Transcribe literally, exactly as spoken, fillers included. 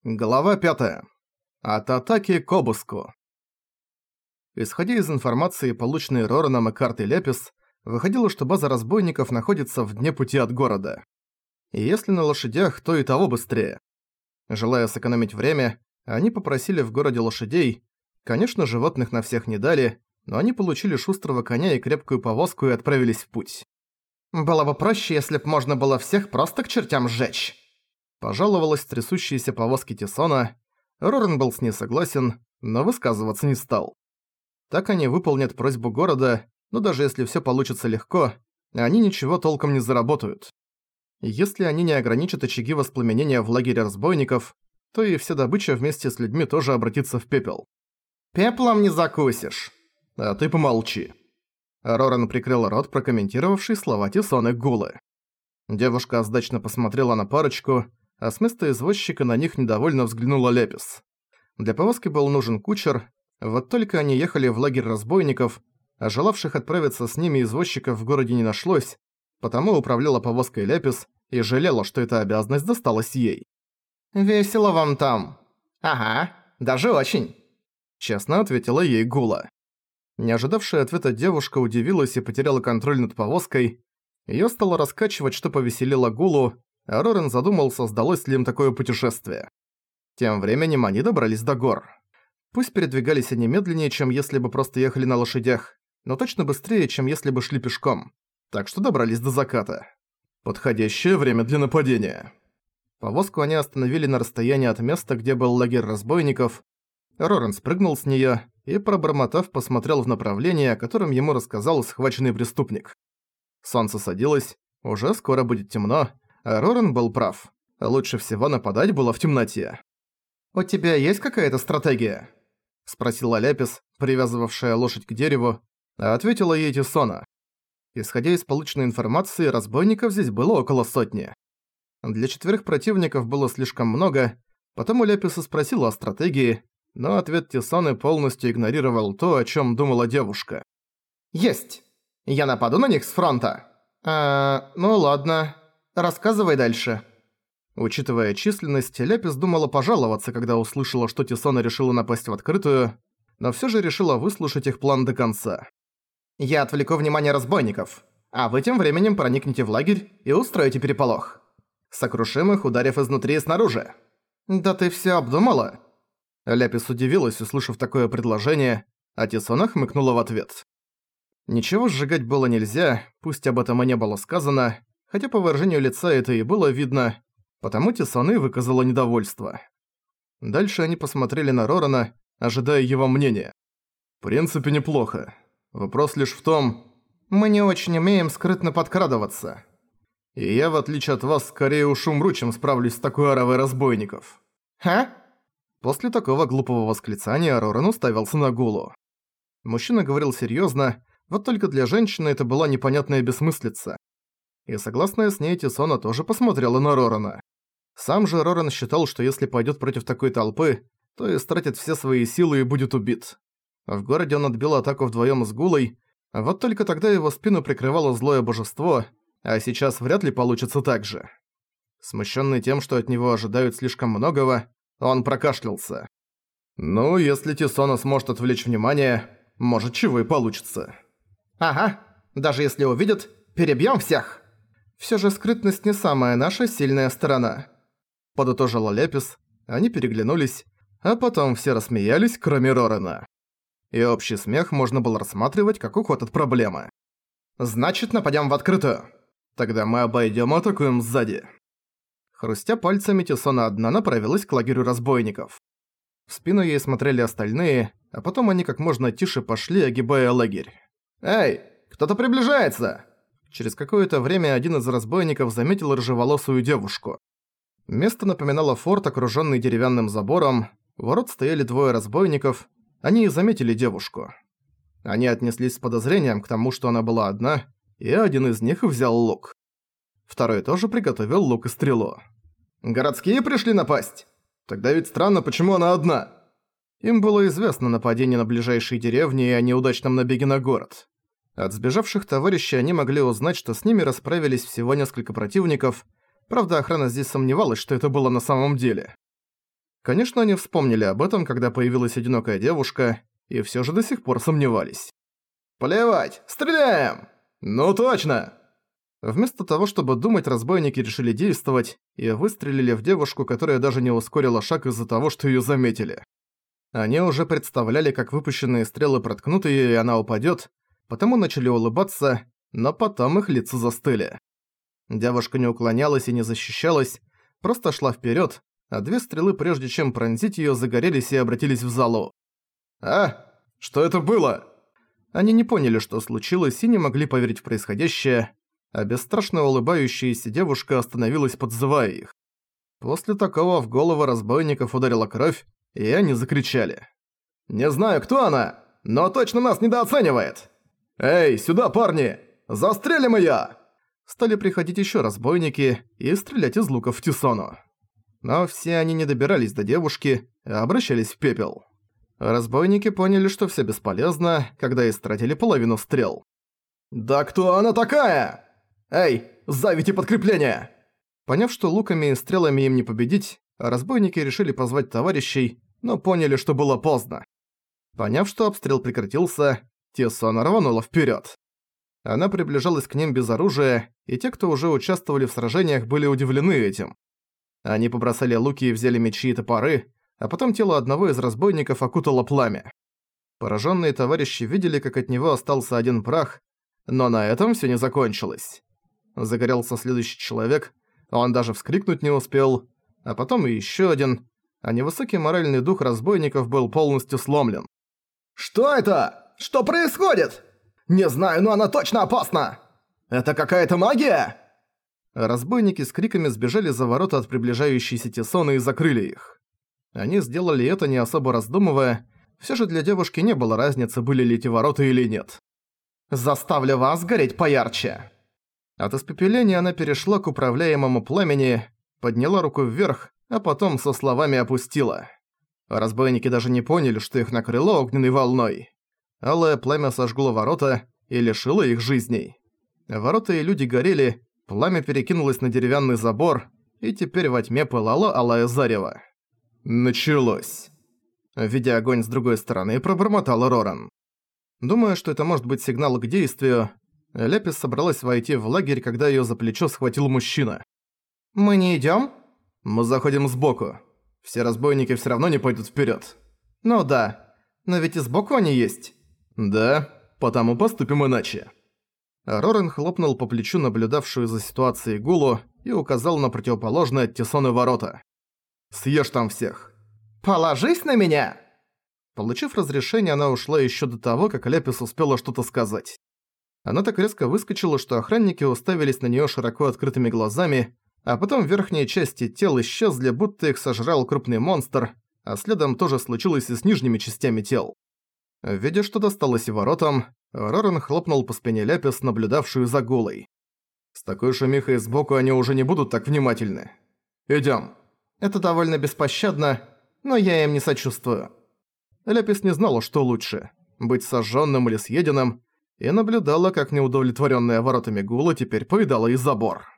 Глава пятая. От атаки к обыску. Исходя из информации, полученной Рораном и картой Лепис, выходило, что база разбойников находится в дне пути от города. И если на лошадях, то и того быстрее. Желая сэкономить время, они попросили в городе лошадей. Конечно, животных на всех не дали, но они получили шустрого коня и крепкую повозку и отправились в путь. «Было бы проще, если б можно было всех просто к чертям сжечь», пожаловалась трясущаяся повозки Тисона. Роран был с ней согласен, но высказываться не стал. Так они выполнят просьбу города, но даже если всё получится легко, они ничего толком не заработают. Если они не ограничат очаги воспламенения в лагере разбойников, то и вся добыча вместе с людьми тоже обратится в пепел. «Пеплом не закусишь!» «А ты помолчи!» Роран прикрыл рот, прокомментировавший слова Тисоны и Гулы. Девушка озадачно посмотрела на парочку, а с места извозчика на них недовольно взглянула Лепис. Для повозки был нужен кучер, вот только они ехали в лагерь разбойников, а желавших отправиться с ними извозчиков в городе не нашлось, потому управляла повозкой Лепис и жалела, что эта обязанность досталась ей. «Весело вам там». «Ага, даже очень», — честно ответила ей Гула. Не ожидавшая ответа девушка удивилась и потеряла контроль над повозкой. Её стало раскачивать, что повеселило Гулу, а Роран задумался, сдалось ли им такое путешествие. Тем временем они добрались до гор. Пусть передвигались они медленнее, чем если бы просто ехали на лошадях, но точно быстрее, чем если бы шли пешком. Так что добрались до заката. Подходящее время для нападения. Повозку они остановили на расстоянии от места, где был лагерь разбойников. Роран спрыгнул с неё и, пробормотав, посмотрел в направлении, о котором ему рассказал схваченный преступник. Солнце садилось, уже скоро будет темно, а Роран был прав. Лучше всего нападать было в темноте. «У тебя есть какая-то стратегия?» — спросила Лепис, привязывавшая лошадь к дереву, а ответила ей Тисона. Исходя из полученной информации, разбойников здесь было около сотни. Для четверых противников было слишком много, потому Лепис и спросила о стратегии, но ответ Тисоны полностью игнорировал то, о чём думала девушка. «Есть! Я нападу на них с фронта!» «А, ну ладно. Рассказывай дальше». Учитывая численность, Лепис думала пожаловаться, когда услышала, что Тисона решила напасть в открытую, но всё же решила выслушать их план до конца. «Я отвлеку внимание разбойников, а вы тем временем проникнете в лагерь и устроите переполох. Сокрушим их, ударив изнутри и снаружи». «Да ты всё обдумала?» Лепис удивилась, услышав такое предложение, а Тисона хмыкнула в ответ. Ничего сжигать было нельзя, пусть об этом и не было сказано, хотя по выражению лица это и было видно, потому Тисона выказала недовольство. Дальше они посмотрели на Рорана, ожидая его мнения. «В принципе, неплохо. Вопрос лишь в том, мы не очень умеем скрытно подкрадываться. И я, в отличие от вас, скорее уж умру, чем справлюсь с такой оравой разбойников». «Ха?» После такого глупого восклицания Роран уставился на Гулу. Мужчина говорил серьёзно, вот только для женщины это была непонятная бессмыслица. И согласная с ней Тисона тоже посмотрела на Рорана. Сам же Роран считал, что если пойдёт против такой толпы, то истратит все свои силы и будет убит. В городе он отбил атаку вдвоём с Гулой, а вот только тогда его спину прикрывало злое божество, а сейчас вряд ли получится так же. Смущенный тем, что от него ожидают слишком многого, он прокашлялся. «Ну, если Тисона сможет отвлечь внимание, может, чего и получится». «Ага, даже если увидят, перебьём всех!» «Всё же скрытность не самая наша сильная сторона», — подытожила Лепис, они переглянулись, а потом все рассмеялись, кроме Рорана. И общий смех можно было рассматривать как уход от проблемы. «Значит, нападём в открытую. Тогда мы обойдём и атакуем сзади». Хрустя пальцами, Тисона одна направилась к лагерю разбойников. В спину ей смотрели остальные, а потом они как можно тише пошли, огибая лагерь. «Эй, кто-то приближается!» Через какое-то время один из разбойников заметил рыжеволосую девушку. Место напоминало форт, окружённый деревянным забором. У ворот стояли двое разбойников. Они и заметили девушку. Они отнеслись с подозрением к тому, что она была одна, и один из них взял лук. Второй тоже приготовил лук и стрелу. «Городские пришли напасть? Тогда ведь странно, почему она одна?» Им было известно нападение на ближайшие деревни и о неудачном набеге на город. От сбежавших товарищей они могли узнать, что с ними расправились всего несколько противников, правда, охрана здесь сомневалась, что это было на самом деле. Конечно, они вспомнили об этом, когда появилась одинокая девушка, и всё же до сих пор сомневались. «Плевать! Стреляем!» «Ну точно!» Вместо того, чтобы думать, разбойники решили действовать и выстрелили в девушку, которая даже не ускорила шаг из-за того, что её заметили. Они уже представляли, как выпущенные стрелы проткнут её и она упадёт, потому начали улыбаться, но потом их лица застыли. Девушка не уклонялась и не защищалась, просто шла вперёд, а две стрелы, прежде чем пронзить её, загорелись и обратились в залу. «А? Что это было?» Они не поняли, что случилось, и не могли поверить в происходящее, а бесстрашно улыбающаяся девушка остановилась, подзывая их. После такого в голову разбойников ударила кровь, и они закричали. «Не знаю, кто она, но точно нас недооценивает! Эй, сюда, парни! Застрелим её!» Стали приходить ещё разбойники и стрелять из луков в Тисону. Но все они не добирались до девушки, а обращались в пепел. Разбойники поняли, что всё бесполезно, когда истратили половину стрел. «Да кто она такая? Эй, зовите подкрепление!» Поняв, что луками и стрелами им не победить, разбойники решили позвать товарищей, но поняли, что было поздно. Поняв, что обстрел прекратился, Тисона рванула вперёд. Она приближалась к ним без оружия, и те, кто уже участвовали в сражениях, были удивлены этим. Они побросали луки и взяли мечи и топоры, а потом тело одного из разбойников окутало пламя. Поражённые товарищи видели, как от него остался один прах, но на этом всё не закончилось. Загорелся следующий человек, он даже вскрикнуть не успел, а потом и ещё один, а невысокий моральный дух разбойников был полностью сломлен. «Что это? Что происходит? Не знаю, но она точно опасна! Это какая-то магия?» Разбойники с криками сбежали за ворота от приближающейся Тисоны и закрыли их. Они сделали это, не особо раздумывая, всё же для девушки не было разницы, были ли эти ворота или нет. «Заставлю вас гореть поярче!» От испепеления она перешла к управляемому пламени, подняла руку вверх, а потом со словами опустила. Разбойники даже не поняли, что их накрыло огненной волной. Алое пламя сожгло ворота и лишило их жизней. Ворота и люди горели, пламя перекинулось на деревянный забор, и теперь во тьме пылало алое зарево. «Началось!» Видя огонь с другой стороны, пробормотал Роран. Думая, что это может быть сигнал к действию, Лепис собралась войти в лагерь, когда её за плечо схватил мужчина. «Мы не идём?» «Мы заходим сбоку. Все разбойники всё равно не пойдут вперёд». «Ну да. Но ведь и сбоку они есть». «Да, потому поступим иначе». Роран хлопнул по плечу наблюдавшую за ситуацией Гулу и указал на противоположные от Тисоны ворота. «Съешь там всех». «Положись на меня!» Получив разрешение, она ушла ещё до того, как Лепис успела что-то сказать. Она так резко выскочила, что охранники уставились на неё широко открытыми глазами, а потом верхние части тел исчезли, будто их сожрал крупный монстр, а следом тоже случилось и с нижними частями тел. Видя, что досталось и воротам, Роран хлопнул по спине Лепис, наблюдавшую за Гулой. «С такой шумихой сбоку они уже не будут так внимательны. Идём». «Это довольно беспощадно, но я им не сочувствую». Лепис не знала, что лучше – быть сожжённым или съеденным, и наблюдала, как неудовлетворённая воротами Гула теперь поедала и забор.